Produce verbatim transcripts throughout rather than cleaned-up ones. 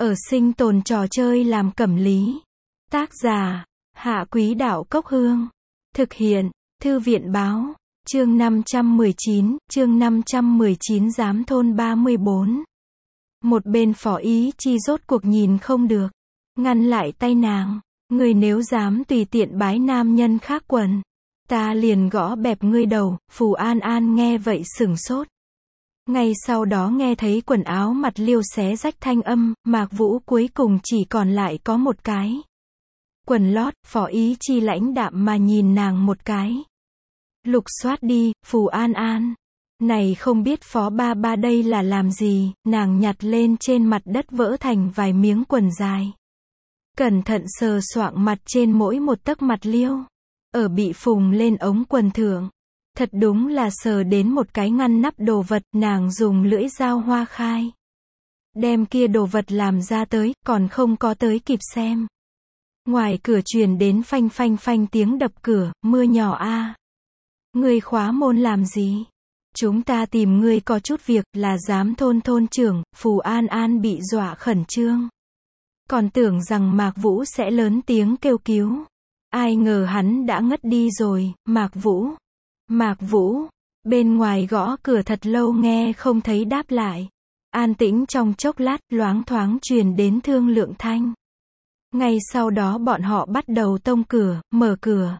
Ở sinh tồn trò chơi làm cẩm lý. Tác giả, Hạ Quý Đạo Cốc Hương. Thực hiện, Thư viện Báo. Chương năm trăm mười chín, chương năm trăm mười chín Giám thôn ba mươi bốn. Một bên Phó Ý Chi rốt cuộc nhìn không được, ngăn lại tay nàng. Ngươi nếu dám tùy tiện bái nam nhân khác quần, ta liền gõ bẹp ngươi đầu. Phù An An nghe vậy sửng sốt. Ngay sau đó nghe thấy quần áo mặt liêu xé rách thanh âm, Mạc Vũ cuối cùng chỉ còn lại có một cái quần lót. Phó Ý Chi lãnh đạm mà nhìn nàng một cái. Lục soát đi, Phù An An. Này không biết Phó ba ba đây là làm gì. Nàng nhặt lên trên mặt đất vỡ thành vài miếng quần dài, cẩn thận sờ soạng mặt trên mỗi một tấc mặt liêu, ở bị phùng lên ống quần thượng. Thật đúng là sờ đến một cái ngăn nắp đồ vật. Nàng dùng lưỡi dao hoa khai đem kia đồ vật làm ra tới, còn không có tới kịp xem, ngoài cửa truyền đến phanh phanh phanh tiếng đập cửa. Mưa nhỏ a à. Ngươi khóa môn làm gì? Chúng ta tìm ngươi có chút việc. Là giám thôn thôn trưởng. Phù An An bị dọa khẩn trương, còn tưởng rằng Mạc Vũ sẽ lớn tiếng kêu cứu. Ai ngờ hắn đã ngất đi rồi. Mạc Vũ, Mạc Vũ. Bên ngoài gõ cửa thật lâu nghe không thấy đáp lại. An tĩnh trong chốc lát, loáng thoáng truyền đến thương lượng thanh. Ngay sau đó bọn họ bắt đầu tông cửa, mở cửa.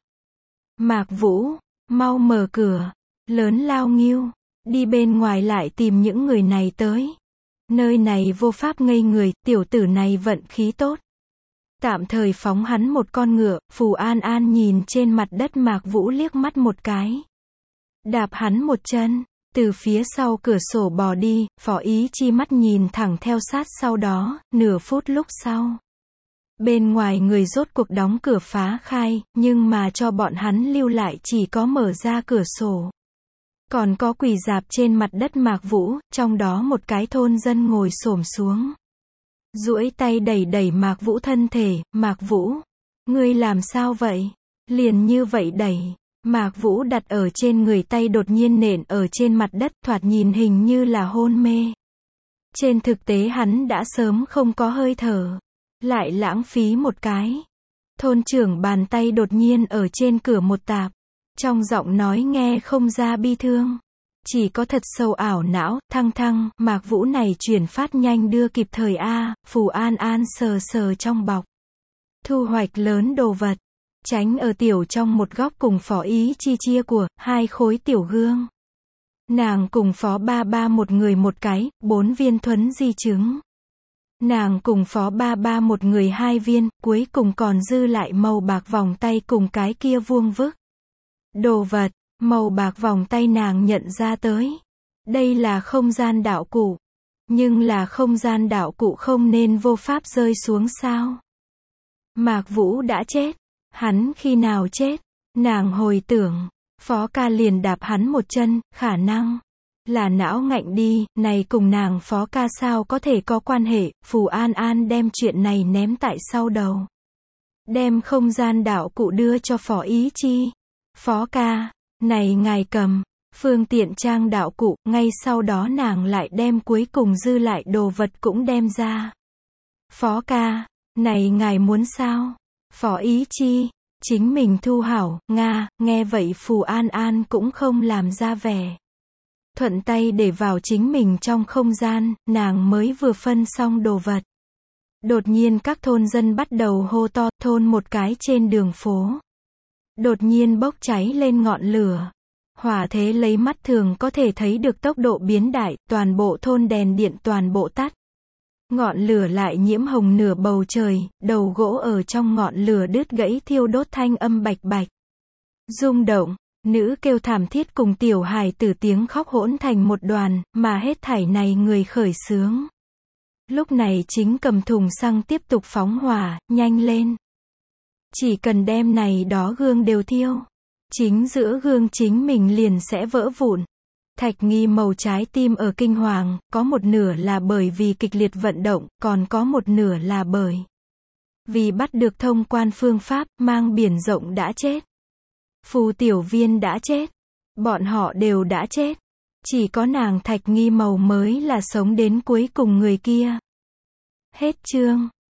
Mạc Vũ, mau mở cửa. Lớn lao nghiêu, đi bên ngoài lại tìm những người này tới. Nơi này vô pháp ngây người, tiểu tử này vận khí tốt. Tạm thời phóng hắn một con ngựa. Phù An An nhìn trên mặt đất Mạc Vũ liếc mắt một cái, đạp hắn một chân, từ phía sau cửa sổ bò đi. Phó Ý Chi mắt nhìn thẳng theo sát sau đó. Nửa phút lúc sau, bên ngoài người rốt cuộc đóng cửa phá khai, nhưng mà cho bọn hắn lưu lại chỉ có mở ra cửa sổ, còn có quỳ dạp trên mặt đất Mạc Vũ. Trong đó một cái thôn dân ngồi xổm xuống, duỗi tay đẩy đẩy Mạc Vũ thân thể. Mạc Vũ, ngươi làm sao vậy? Liền như vậy đẩy. Mạc Vũ đặt ở trên người tay đột nhiên nện ở trên mặt đất, thoạt nhìn hình như là hôn mê. Trên thực tế hắn đã sớm không có hơi thở, lại lãng phí một cái. Thôn trưởng bàn tay đột nhiên ở trên cửa một tạp, trong giọng nói nghe không ra bi thương, chỉ có thật sâu ảo não. Thăng thăng, Mạc Vũ này chuyển phát nhanh đưa kịp thời a. Phù An An sờ sờ trong bọc, thu hoạch lớn đồ vật, tránh ở tiểu trong một góc cùng Phó Ý Chi chia của, hai khối tiểu gương. Nàng cùng Phó ba ba một người một cái, bốn viên thuấn di trứng. Nàng cùng Phó ba ba một người hai viên, cuối cùng còn dư lại màu bạc vòng tay cùng cái kia vuông vức đồ vật. Màu bạc vòng tay nàng nhận ra tới, đây là không gian đạo cụ. Nhưng là không gian đạo cụ không nên vô pháp rơi xuống sao? Mạc Vũ đã chết. Hắn khi nào chết? Nàng hồi tưởng, Phó ca liền đạp hắn một chân, khả năng là não ngạnh đi. Này cùng nàng Phó ca sao có thể có quan hệ? Phù An An đem chuyện này ném tại sau đầu, đem không gian đạo cụ đưa cho Phó Ý Chi. Phó ca, này ngài cầm, phương tiện trang đạo cụ. Ngay sau đó nàng lại đem cuối cùng dư lại đồ vật cũng đem ra. Phó ca, này ngài muốn sao? Phó Ý Chi, chính mình thu hảo. Nga, nghe vậy Phù An An cũng không làm ra vẻ, thuận tay để vào chính mình trong không gian. Nàng mới vừa phân xong đồ vật, đột nhiên các thôn dân bắt đầu hô to. Thôn một cái trên đường phố đột nhiên bốc cháy lên ngọn lửa. Hỏa thế lấy mắt thường có thể thấy được tốc độ biến đại, toàn bộ thôn đèn điện toàn bộ tắt. Ngọn lửa lại nhiễm hồng nửa bầu trời, đầu gỗ ở trong ngọn lửa đứt gãy thiêu đốt, thanh âm bạch bạch rung động, nữ kêu thảm thiết cùng tiểu hài tử tiếng khóc hỗn thành một đoàn, mà hết thảy này người khởi xướng lúc này chính cầm thùng xăng tiếp tục phóng hỏa. Nhanh lên, chỉ cần đem này đó gương đều thiêu, chính giữa gương chính mình liền sẽ vỡ vụn. Thạch Nghi màu trái tim ở kinh hoàng, có một nửa là bởi vì kịch liệt vận động, còn có một nửa là bởi vì bắt được thông quan phương pháp. Mang biển rộng đã chết, Phù Tiểu Viên đã chết, bọn họ đều đã chết. Chỉ có nàng Thạch Nghi màu mới là sống đến cuối cùng người kia. Hết chương.